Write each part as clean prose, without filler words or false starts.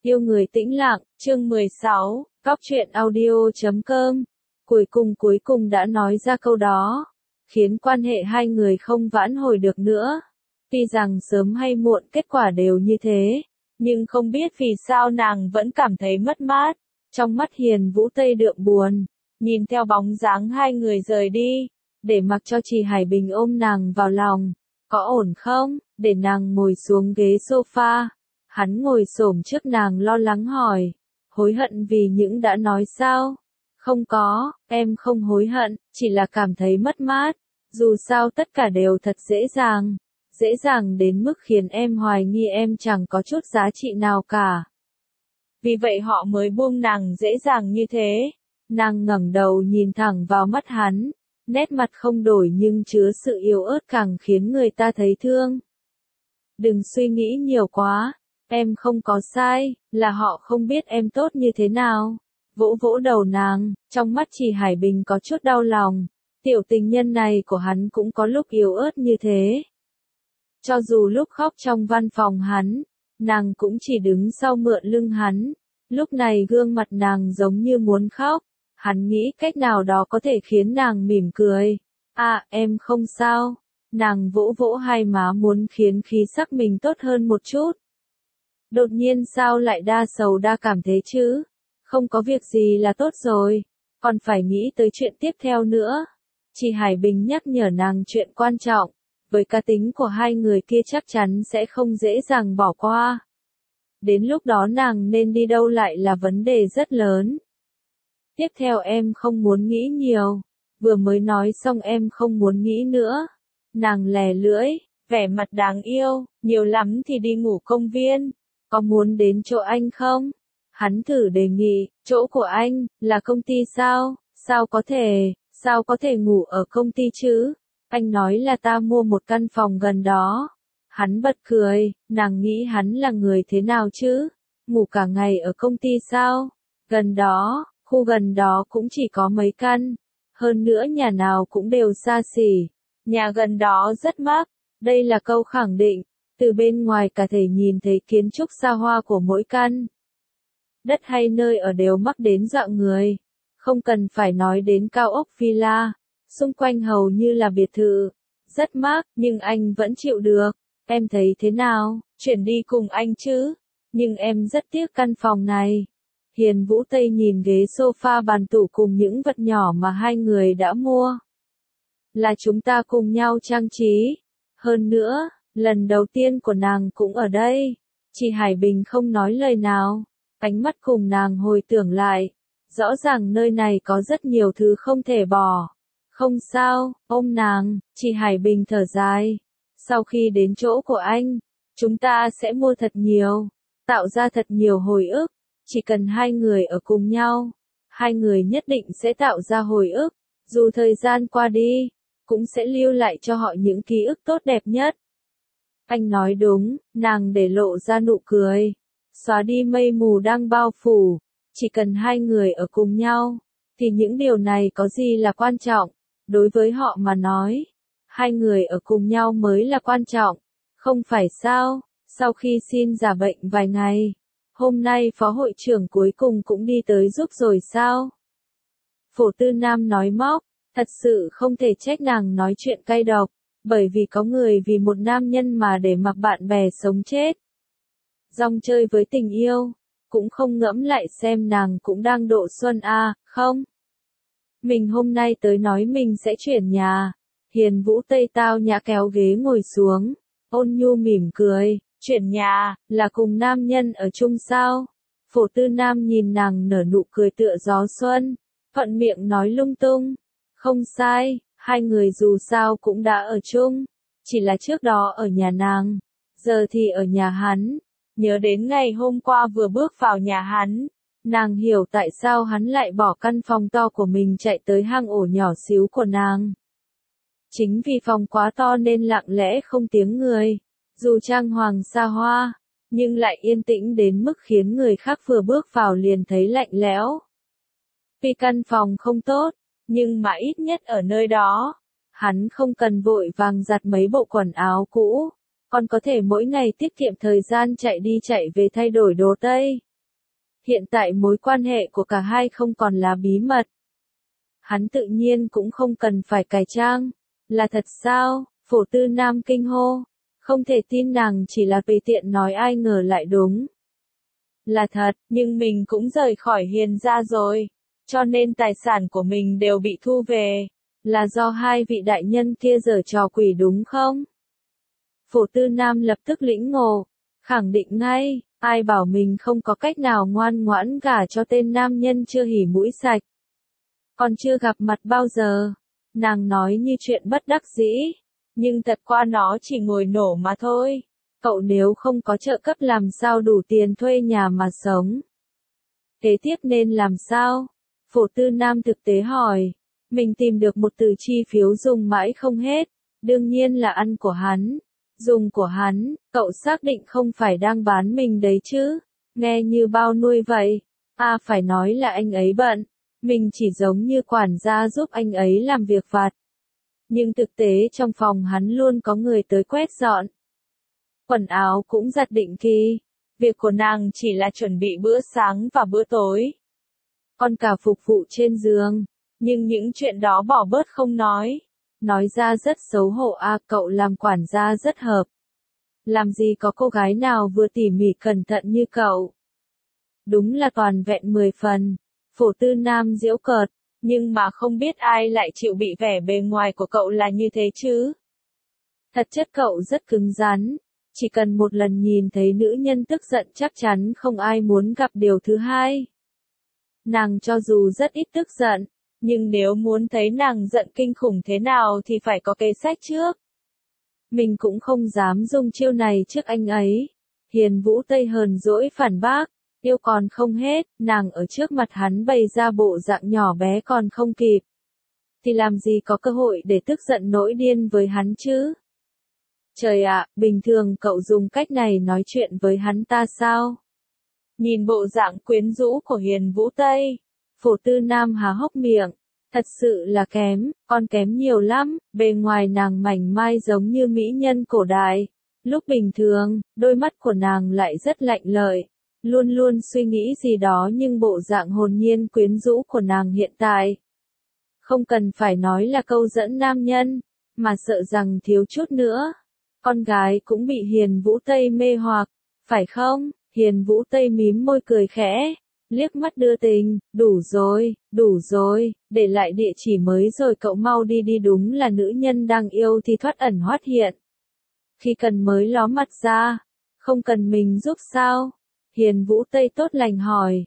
Yêu người tĩnh lặng, chương 16, Góc truyện audio.com. Cuối cùng đã nói ra câu đó, khiến quan hệ hai người không vãn hồi được nữa. Tuy rằng sớm hay muộn kết quả đều như thế, nhưng không biết vì sao nàng vẫn cảm thấy mất mát. Trong mắt Hiền Vũ Tây đượm buồn, nhìn theo bóng dáng hai người rời đi, để mặc cho Trì Hải Bình ôm nàng vào lòng. Có ổn không? Để nàng ngồi xuống ghế sofa. Hắn ngồi xổm trước nàng lo lắng hỏi, hối hận vì những đã nói sao? Không có, em không hối hận, chỉ là cảm thấy mất mát. Dù sao tất cả đều thật dễ dàng đến mức khiến em hoài nghi em chẳng có chút giá trị nào cả. Vì vậy họ mới buông nàng dễ dàng như thế. Nàng ngẩng đầu nhìn thẳng vào mắt hắn, nét mặt không đổi nhưng chứa sự yếu ớt càng khiến người ta thấy thương. Đừng suy nghĩ nhiều quá, em không có sai, là họ không biết em tốt như thế nào. Vỗ vỗ đầu nàng, trong mắt Trì Hải Bình có chút đau lòng, tiểu tình nhân này của hắn cũng có lúc yếu ớt như thế. Cho dù lúc khóc trong văn phòng hắn, nàng cũng chỉ đứng sau mượn lưng hắn, lúc này gương mặt nàng giống như muốn khóc, hắn nghĩ cách nào đó có thể khiến nàng mỉm cười. À, em không sao. Nàng vỗ vỗ hai má muốn khiến khí sắc mình tốt hơn một chút. Đột nhiên sao lại đa sầu đa cảm thế chứ? Không có việc gì là tốt rồi, còn phải nghĩ tới chuyện tiếp theo nữa. Trì Hải Bình nhắc nhở nàng chuyện quan trọng, với cá tính của hai người kia chắc chắn sẽ không dễ dàng bỏ qua. Đến lúc đó nàng nên đi đâu lại là vấn đề rất lớn. Tiếp theo em không muốn nghĩ nhiều, vừa mới nói xong em không muốn nghĩ nữa. Nàng lè lưỡi, vẻ mặt đáng yêu, nhiều lắm thì đi ngủ công viên, có muốn đến chỗ anh không? Hắn thử đề nghị, chỗ của anh, là công ty sao? Sao có thể ngủ ở công ty chứ? Anh nói là ta mua một căn phòng gần đó. Hắn bật cười, nàng nghĩ hắn là người thế nào chứ? Ngủ cả ngày ở công ty sao? Gần đó, khu gần đó cũng chỉ có mấy căn. Hơn nữa nhà nào cũng đều xa xỉ. Nhà gần đó rất mắc. Đây là câu khẳng định. Từ bên ngoài cả thể nhìn thấy kiến trúc xa hoa của mỗi căn. Đất hay nơi ở đều mắc đến dọa người. Không cần phải nói đến cao ốc villa. Xung quanh hầu như là biệt thự. Rất mắc, nhưng anh vẫn chịu được. Em thấy thế nào? Chuyển đi cùng anh chứ? Nhưng em rất tiếc căn phòng này. Hiền Vũ Tây nhìn ghế sofa bàn tủ cùng những vật nhỏ mà hai người đã mua. Là chúng ta cùng nhau trang trí. Hơn nữa, lần đầu tiên của nàng cũng ở đây. Trì Hải Bình không nói lời nào. Ánh mắt cùng nàng hồi tưởng lại. Rõ ràng nơi này có rất nhiều thứ không thể bỏ. Không sao, ôm nàng, Trì Hải Bình thở dài. Sau khi đến chỗ của anh, chúng ta sẽ mua thật nhiều. Tạo ra thật nhiều hồi ức. Chỉ cần hai người ở cùng nhau, hai người nhất định sẽ tạo ra hồi ức. Dù thời gian qua đi, cũng sẽ lưu lại cho họ những ký ức tốt đẹp nhất. Anh nói đúng, nàng để lộ ra nụ cười. Xóa đi mây mù đang bao phủ. Chỉ cần hai người ở cùng nhau, thì những điều này có gì là quan trọng. Đối với họ mà nói, hai người ở cùng nhau mới là quan trọng. Không phải sao? Sau khi xin giả bệnh vài ngày, hôm nay phó hội trưởng cuối cùng cũng đi tới giúp rồi sao? Phổ Tư Nam nói móc, thật sự không thể trách nàng nói chuyện cay độc, bởi vì có người vì một nam nhân mà để mặc bạn bè sống chết. Rong chơi với tình yêu, cũng không ngẫm lại xem nàng cũng đang độ xuân à, không? Mình hôm nay tới nói mình sẽ chuyển nhà. Hiền Vũ Tây tao nhã kéo ghế ngồi xuống, ôn nhu mỉm cười. Chuyển nhà, là cùng nam nhân ở chung sao? Phổ Tư Nam nhìn nàng nở nụ cười tựa gió xuân, thuận miệng nói lung tung. Không sai, hai người dù sao cũng đã ở chung, chỉ là trước đó ở nhà nàng, giờ thì ở nhà hắn. Nhớ đến ngày hôm qua vừa bước vào nhà hắn, nàng hiểu tại sao hắn lại bỏ căn phòng to của mình chạy tới hang ổ nhỏ xíu của nàng. Chính vì phòng quá to nên lặng lẽ không tiếng người. Dù trang hoàng xa hoa, nhưng lại yên tĩnh đến mức khiến người khác vừa bước vào liền thấy lạnh lẽo. Vì căn phòng không tốt, nhưng mà ít nhất ở nơi đó, hắn không cần vội vàng giặt mấy bộ quần áo cũ, còn có thể mỗi ngày tiết kiệm thời gian chạy đi chạy về thay đổi đồ tây. Hiện tại mối quan hệ của cả hai không còn là bí mật. Hắn tự nhiên cũng không cần phải cải trang. Là thật sao? Phổ Tư Nam kinh hô. Không thể tin nàng chỉ là tùy tiện nói, ai ngờ lại đúng. Là thật, nhưng mình cũng rời khỏi Hiền gia rồi. Cho nên tài sản của mình đều bị thu về. Là do hai vị đại nhân kia giở trò quỷ đúng không? Phổ Tư Nam lập tức lĩnh ngộ. Khẳng định ngay, ai bảo mình không có cách nào ngoan ngoãn gả cho tên nam nhân chưa hỉ mũi sạch. Còn chưa gặp mặt bao giờ. Nàng nói như chuyện bất đắc dĩ. Nhưng thật qua nó chỉ ngồi nổ mà thôi. Cậu nếu không có trợ cấp làm sao đủ tiền thuê nhà mà sống. Kế tiếp nên làm sao? Phổ Tư Nam thực tế hỏi. Mình tìm được một từ chi phiếu dùng mãi không hết. Đương nhiên là ăn của hắn. Dùng của hắn, cậu xác định không phải đang bán mình đấy chứ. Nghe như bao nuôi vậy. Phải nói là anh ấy bận. Mình chỉ giống như quản gia giúp anh ấy làm việc vặt. Nhưng thực tế trong phòng hắn luôn có người tới quét dọn. Quần áo cũng giặt định kỳ. Việc của nàng chỉ là chuẩn bị bữa sáng và bữa tối. Còn cả phục vụ trên giường. Nhưng những chuyện đó bỏ bớt không nói. Nói ra rất xấu hổ. Cậu làm quản gia rất hợp. Làm gì có cô gái nào vừa tỉ mỉ cẩn thận như cậu. Đúng là toàn vẹn 10 phần. Phổ Tư Nam giễu cợt. Nhưng mà không biết ai lại chịu bị vẻ bề ngoài của cậu là như thế chứ. Thật chất cậu rất cứng rắn. Chỉ cần một lần nhìn thấy nữ nhân tức giận chắc chắn không ai muốn gặp điều thứ hai. Nàng cho dù rất ít tức giận, nhưng nếu muốn thấy nàng giận kinh khủng thế nào thì phải có kế sách trước. Mình cũng không dám dùng chiêu này trước anh ấy. Hiền Vũ Tây hờn dỗi phản bác. Yêu còn không hết, nàng ở trước mặt hắn bày ra bộ dạng nhỏ bé còn không kịp. Thì làm gì có cơ hội để tức giận nổi điên với hắn chứ? Trời ạ, bình thường cậu dùng cách này nói chuyện với hắn ta sao? Nhìn bộ dạng quyến rũ của Hiền Vũ Tây, Phổ Tư Nam há hốc miệng. Thật sự là kém, còn kém nhiều lắm, bề ngoài nàng mảnh mai giống như mỹ nhân cổ đại. Lúc bình thường, đôi mắt của nàng lại rất lạnh lợi. Luôn luôn suy nghĩ gì đó nhưng bộ dạng hồn nhiên quyến rũ của nàng hiện tại. Không cần phải nói là câu dẫn nam nhân, mà sợ rằng thiếu chút nữa. Con gái cũng bị Hiền Vũ Tây mê hoặc, phải không? Hiền Vũ Tây mím môi cười khẽ, liếc mắt đưa tình, đủ rồi, để lại địa chỉ mới rồi cậu mau đi đi, đúng là nữ nhân đang yêu thì thoát ẩn thoát hiện. Khi cần mới ló mặt ra, không cần mình giúp sao? Hiền Vũ Tây tốt lành hỏi.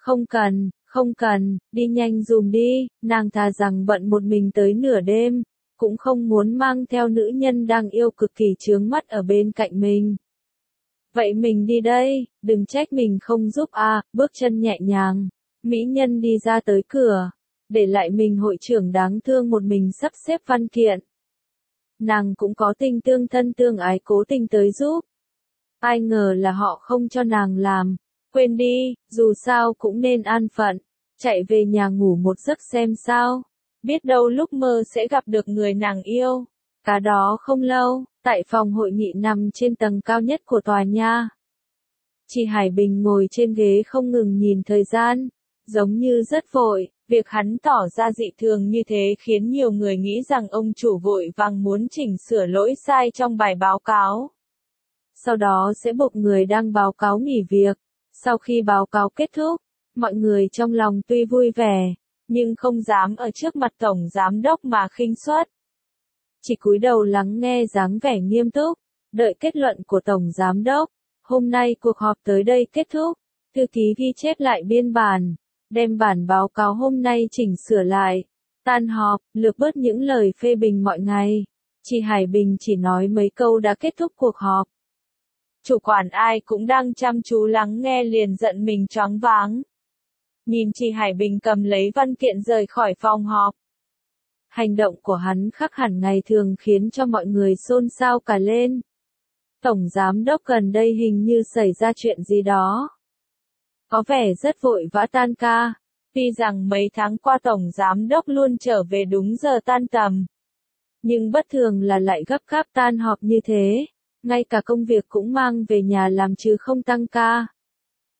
Không cần, đi nhanh dùm đi, nàng thà rằng bận một mình tới nửa đêm, cũng không muốn mang theo nữ nhân đang yêu cực kỳ chướng mắt ở bên cạnh mình. Vậy mình đi đây, đừng trách mình không giúp. Bước chân nhẹ nhàng, mỹ nhân đi ra tới cửa, để lại mình hội trưởng đáng thương một mình sắp xếp văn kiện. Nàng cũng có tình tương thân tương ái cố tình tới giúp. Ai ngờ là họ không cho nàng làm. Quên đi, dù sao cũng nên an phận. Chạy về nhà ngủ một giấc xem sao. Biết đâu lúc mơ sẽ gặp được người nàng yêu. Cả đó không lâu, tại phòng hội nghị nằm trên tầng cao nhất của tòa nhà. Chị Hải Bình ngồi trên ghế không ngừng nhìn thời gian. Giống như rất vội, việc hắn tỏ ra dị thường như thế khiến nhiều người nghĩ rằng ông chủ vội vàng muốn chỉnh sửa lỗi sai trong bài báo cáo. Sau đó sẽ buộc người đang báo cáo nghỉ việc. Sau khi báo cáo kết thúc, mọi người trong lòng tuy vui vẻ, nhưng không dám ở trước mặt tổng giám đốc mà khinh suất. Chỉ cúi đầu lắng nghe dáng vẻ nghiêm túc, đợi kết luận của tổng giám đốc. Hôm nay cuộc họp tới đây kết thúc, thư ký ghi chép lại biên bản, đem bản báo cáo hôm nay chỉnh sửa lại. Tan họp, lược bớt những lời phê bình mọi ngày. Chị Hải Bình chỉ nói mấy câu đã kết thúc cuộc họp. Chủ quản ai cũng đang chăm chú lắng nghe liền giận mình choáng váng. Nhìn chị Hải Bình cầm lấy văn kiện rời khỏi phòng họp. Hành động của hắn khác hẳn ngày thường khiến cho mọi người xôn xao cả lên. Tổng giám đốc gần đây hình như xảy ra chuyện gì đó. Có vẻ rất vội vã tan ca. Tuy rằng mấy tháng qua tổng giám đốc luôn trở về đúng giờ tan tầm. Nhưng bất thường là lại gấp gáp tan họp như thế. Ngay cả công việc cũng mang về nhà làm chứ không tăng ca.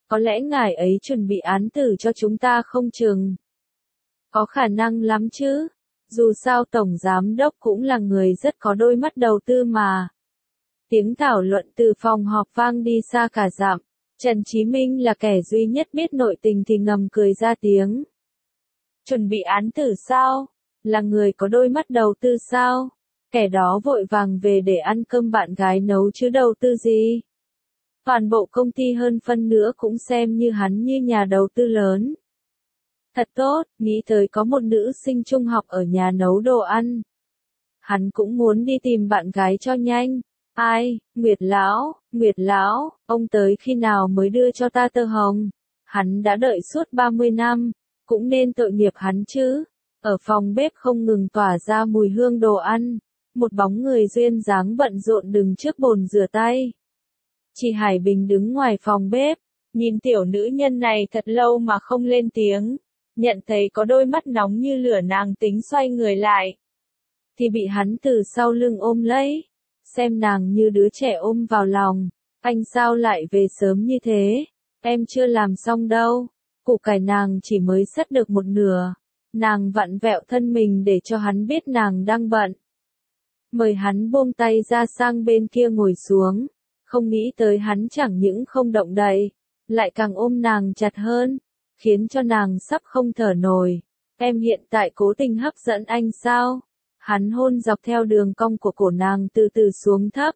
Có lẽ ngài ấy chuẩn bị án tử cho chúng ta không chừng. Có khả năng lắm chứ. Dù sao Tổng Giám Đốc cũng là người rất có đôi mắt đầu tư mà. Tiếng thảo luận từ phòng họp vang đi xa cả dặm. Trần Chí Minh là kẻ duy nhất biết nội tình thì ngầm cười ra tiếng. Chuẩn bị án tử sao? Là người có đôi mắt đầu tư sao? Kẻ đó vội vàng về để ăn cơm bạn gái nấu chứ đầu tư gì? Toàn bộ công ty hơn phân nữa cũng xem như hắn như nhà đầu tư lớn. Thật tốt, nghĩ tới có một nữ sinh trung học ở nhà nấu đồ ăn. Hắn cũng muốn đi tìm bạn gái cho nhanh. Ai, Nguyệt lão, ông tới khi nào mới đưa cho ta tơ hồng? Hắn đã đợi suốt 30 năm, cũng nên tội nghiệp hắn chứ. Ở phòng bếp không ngừng tỏa ra mùi hương đồ ăn. Một bóng người duyên dáng bận rộn đứng trước bồn rửa tay. Chị Hải Bình đứng ngoài phòng bếp, nhìn tiểu nữ nhân này thật lâu mà không lên tiếng. Nhận thấy có đôi mắt nóng như lửa nàng tính xoay người lại. Thì bị hắn từ sau lưng ôm lấy. Xem nàng như đứa trẻ ôm vào lòng. Anh sao lại về sớm như thế? Em chưa làm xong đâu. Củ cải nàng chỉ mới xắt được một nửa. Nàng vặn vẹo thân mình để cho hắn biết nàng đang bận. Mời hắn buông tay ra sang bên kia ngồi xuống. Không nghĩ tới hắn chẳng những không động đậy, lại càng ôm nàng chặt hơn, khiến cho nàng sắp không thở nổi. Em hiện tại cố tình hấp dẫn anh sao? Hắn hôn dọc theo đường cong của cổ nàng từ từ xuống thấp.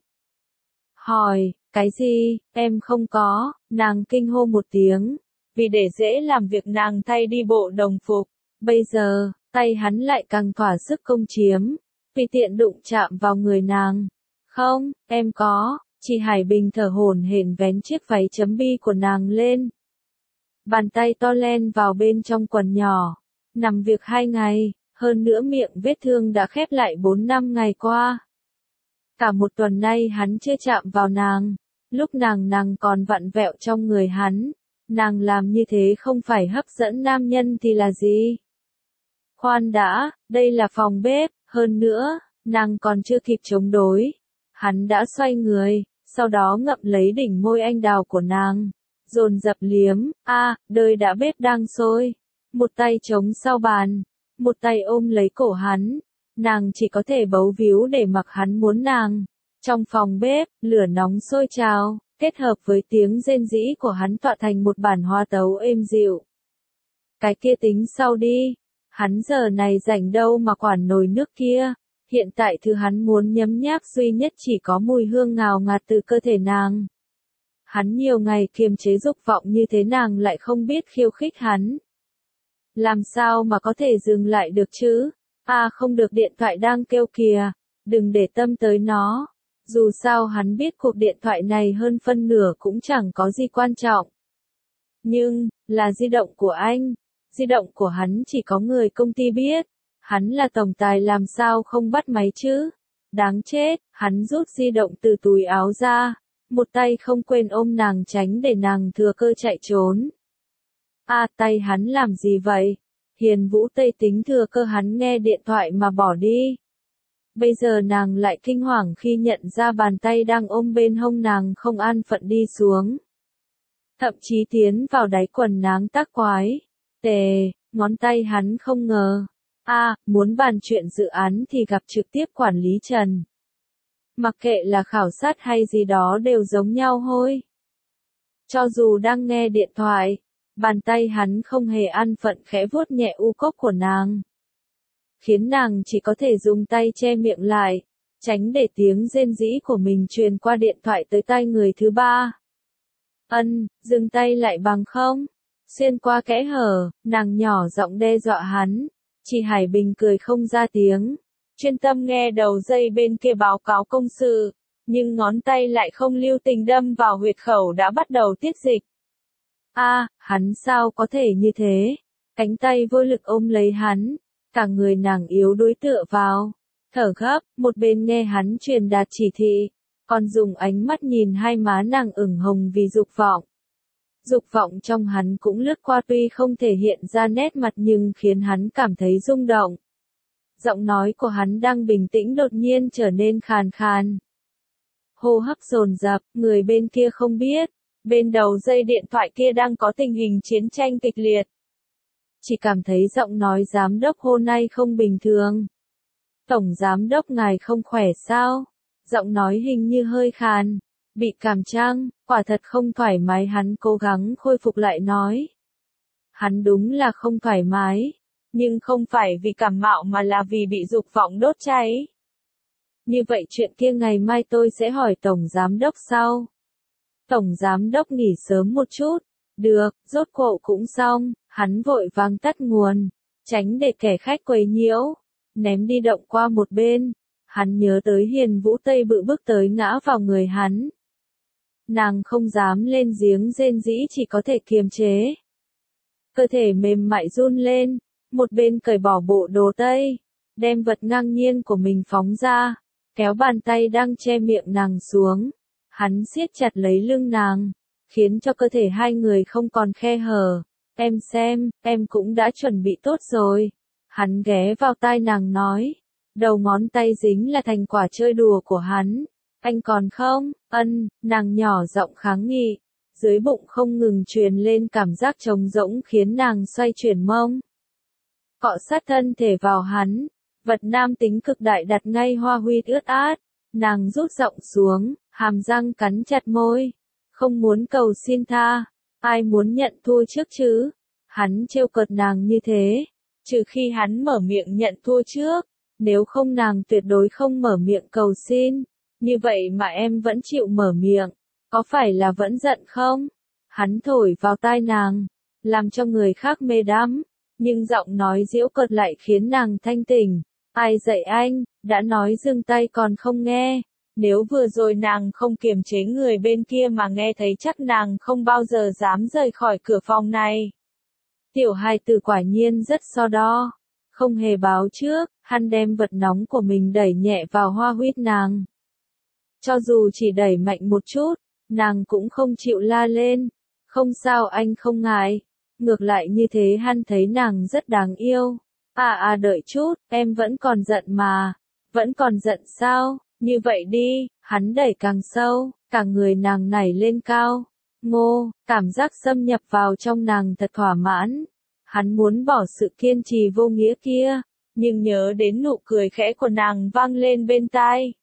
Hỏi, cái gì, em không có, nàng kinh hô một tiếng, vì để dễ làm việc nàng thay đi bộ đồng phục. Bây giờ, tay hắn lại càng thỏa sức công chiếm, vì tiện đụng chạm vào người nàng. Không, em có. Chị Hải Bình thở hổn hển vén chiếc váy chấm bi của nàng lên. Bàn tay to len vào bên trong quần nhỏ. Nằm việc 2 ngày, hơn nữa miệng vết thương đã khép lại 4 năm ngày qua. Cả một tuần nay hắn chưa chạm vào nàng. Lúc nàng còn vặn vẹo trong người hắn. Nàng làm như thế không phải hấp dẫn nam nhân thì là gì? Khoan đã, đây là phòng bếp, hơn nữa, nàng còn chưa kịp chống đối. Hắn đã xoay người. Sau đó ngậm lấy đỉnh môi anh đào của nàng, dồn dập liếm, đời đã bếp đang sôi. Một tay chống sau bàn, một tay ôm lấy cổ hắn, nàng chỉ có thể bấu víu để mặc hắn muốn nàng. Trong phòng bếp, lửa nóng sôi trào, kết hợp với tiếng rên rỉ của hắn tọa thành một bản hòa tấu êm dịu. Cái kia tính sau đi, hắn giờ này rảnh đâu mà quản nồi nước kia. Hiện tại thứ hắn muốn nhấm nháp duy nhất chỉ có mùi hương ngào ngạt từ cơ thể nàng. Hắn nhiều ngày kiềm chế dục vọng như thế nàng lại không biết khiêu khích hắn. Làm sao mà có thể dừng lại được chứ? Không được, điện thoại đang kêu kìa, đừng để tâm tới nó. Dù sao hắn biết cuộc điện thoại này hơn phân nửa cũng chẳng có gì quan trọng. Nhưng, là di động của anh. Di động của hắn chỉ có người công ty biết. Hắn là tổng tài làm sao không bắt máy chứ? Đáng chết, hắn rút di động từ túi áo ra, một tay không quên ôm nàng tránh để nàng thừa cơ chạy trốn. Tay hắn làm gì vậy? Hiền Vũ Tây tính thừa cơ hắn nghe điện thoại mà bỏ đi. Bây giờ nàng lại kinh hoàng khi nhận ra bàn tay đang ôm bên hông nàng không an phận đi xuống. Thậm chí tiến vào đáy quần nàng tác quái. Ngón tay hắn không ngờ. Muốn bàn chuyện dự án thì gặp trực tiếp quản lý Trần. Mặc kệ là khảo sát hay gì đó đều giống nhau thôi. Cho dù đang nghe điện thoại, bàn tay hắn không hề an phận khẽ vuốt nhẹ u cốc của nàng. Khiến nàng chỉ có thể dùng tay che miệng lại, tránh để tiếng rên rỉ của mình truyền qua điện thoại tới tai người thứ ba. Dừng tay lại bằng không? Xuyên qua kẽ hở, nàng nhỏ giọng đe dọa hắn. Chị Hải Bình cười không ra tiếng, chuyên tâm nghe đầu dây bên kia báo cáo công sự, nhưng ngón tay lại không lưu tình đâm vào huyệt khẩu đã bắt đầu tiết dịch. Hắn sao có thể như thế? Cánh tay vô lực ôm lấy hắn, cả người nàng yếu đuối tựa vào, thở gấp, một bên nghe hắn truyền đạt chỉ thị, còn dùng ánh mắt nhìn hai má nàng ửng hồng vì dục vọng. Dục vọng trong hắn cũng lướt qua tuy không thể hiện ra nét mặt nhưng khiến hắn cảm thấy rung động. Giọng nói của hắn đang bình tĩnh đột nhiên trở nên khàn khàn. Hô hấp dồn dập, người bên kia không biết, Bên đầu dây điện thoại kia đang có tình hình chiến tranh kịch liệt. Chỉ cảm thấy giọng nói giám đốc hôm nay không bình thường. Tổng giám đốc ngài không khỏe sao? Giọng nói hình như hơi khàn. Bị cảm chăng, quả thật không thoải mái, hắn cố gắng khôi phục lại nói. Hắn đúng là không thoải mái, nhưng không phải vì cảm mạo mà là vì bị dục vọng đốt cháy. Như vậy chuyện kia ngày mai tôi sẽ hỏi Tổng Giám Đốc sau. Tổng Giám Đốc nghỉ sớm một chút. Được, rốt cuộc cũng xong, hắn vội vàng tắt nguồn, tránh để kẻ khách quấy nhiễu, ném di động qua một bên. Hắn nhớ tới Hiền Vũ Tây bự bước tới ngã vào người hắn. Nàng không dám lên giếng rên rỉ, chỉ có thể kiềm chế. Cơ thể mềm mại run lên, một bên cởi bỏ bộ đồ tây, đem vật ngang nhiên của mình phóng ra, kéo bàn tay đang che miệng nàng xuống. Hắn siết chặt lấy lưng nàng, khiến cho cơ thể hai người không còn khe hở. Em xem, em cũng đã chuẩn bị tốt rồi. Hắn ghé vào tai nàng nói, đầu ngón tay dính là thành quả chơi đùa của hắn. Anh còn không? Nàng nhỏ giọng kháng nghị. Dưới bụng không ngừng truyền lên cảm giác trống rỗng khiến nàng xoay chuyển mông. Cọ sát thân thể vào hắn, vật nam tính cực đại đặt ngay hoa huy ướt át. Nàng rút giọng xuống, hàm răng cắn chặt môi. Không muốn cầu xin tha, ai muốn nhận thua trước chứ? Hắn trêu cợt nàng như thế, trừ khi hắn mở miệng nhận thua trước, nếu không nàng tuyệt đối không mở miệng cầu xin. Như vậy mà em vẫn chịu mở miệng, có phải là vẫn giận không? Hắn thổi vào tai nàng, làm cho người khác mê đắm, nhưng giọng nói giễu cợt lại khiến nàng thanh tỉnh. Ai dạy anh, đã nói dừng tay còn không nghe. Nếu vừa rồi nàng không kiềm chế người bên kia mà nghe thấy chắc nàng không bao giờ dám rời khỏi cửa phòng này. Tiểu hài tử quả nhiên rất so đo. Không hề báo trước, hắn đem vật nóng của mình đẩy nhẹ vào hoa huyết nàng. Cho dù chỉ đẩy mạnh một chút, nàng cũng không chịu la lên. Không sao, anh không ngại. Ngược lại như thế hắn thấy nàng rất đáng yêu. Đợi chút, em vẫn còn giận mà. Vẫn còn giận sao? Như vậy đi, hắn đẩy càng sâu, cả người nàng nảy lên cao. Ngô, cảm giác xâm nhập vào trong nàng thật thỏa mãn. Hắn muốn bỏ sự kiên trì vô nghĩa kia, nhưng nhớ đến nụ cười khẽ của nàng vang lên bên tai.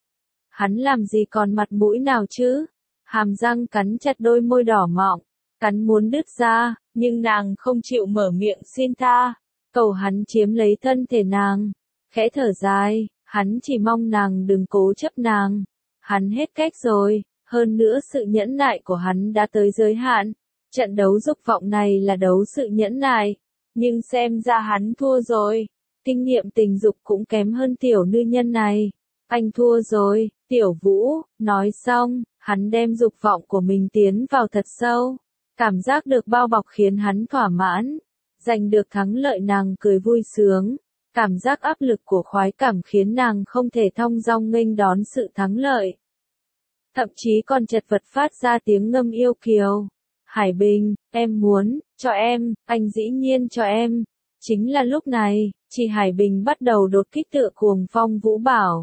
Hắn làm gì còn mặt mũi nào chứ? Hàm răng cắn chặt đôi môi đỏ mọng, cắn muốn đứt ra, nhưng nàng không chịu mở miệng xin tha, cầu hắn chiếm lấy thân thể nàng. Khẽ thở dài, hắn chỉ mong nàng đừng cố chấp nàng. Hắn hết cách rồi, hơn nữa sự nhẫn nại của hắn đã tới giới hạn. Trận đấu dục vọng này là đấu sự nhẫn nại, nhưng xem ra hắn thua rồi. Kinh nghiệm tình dục cũng kém hơn tiểu nữ nhân này. Anh thua rồi, Tiểu Vũ. Nói xong, hắn đem dục vọng của mình tiến vào thật sâu. Cảm giác được bao bọc khiến hắn thỏa mãn. Giành được thắng lợi nàng cười vui sướng. Cảm giác áp lực của khoái cảm khiến nàng không thể thong dong nghênh đón sự thắng lợi. Thậm chí còn chật vật phát ra tiếng ngâm yêu kiều. Hải Bình, em muốn, cho em, anh dĩ nhiên cho em. Chính là lúc này, chị Hải Bình bắt đầu đột kích tựa cuồng phong vũ bảo.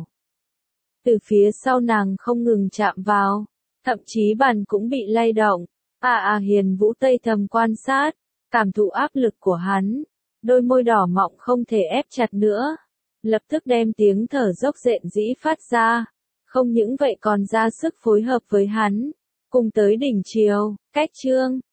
Từ phía sau nàng không ngừng chạm vào, thậm chí bàn cũng bị lay động. Hiền Vũ Tây thầm quan sát, cảm thụ áp lực của hắn. Đôi môi đỏ mọng không thể ép chặt nữa. Lập tức đem tiếng thở dốc rện rĩ phát ra. Không những vậy còn ra sức phối hợp với hắn. Cùng tới đỉnh chiều, cách chương.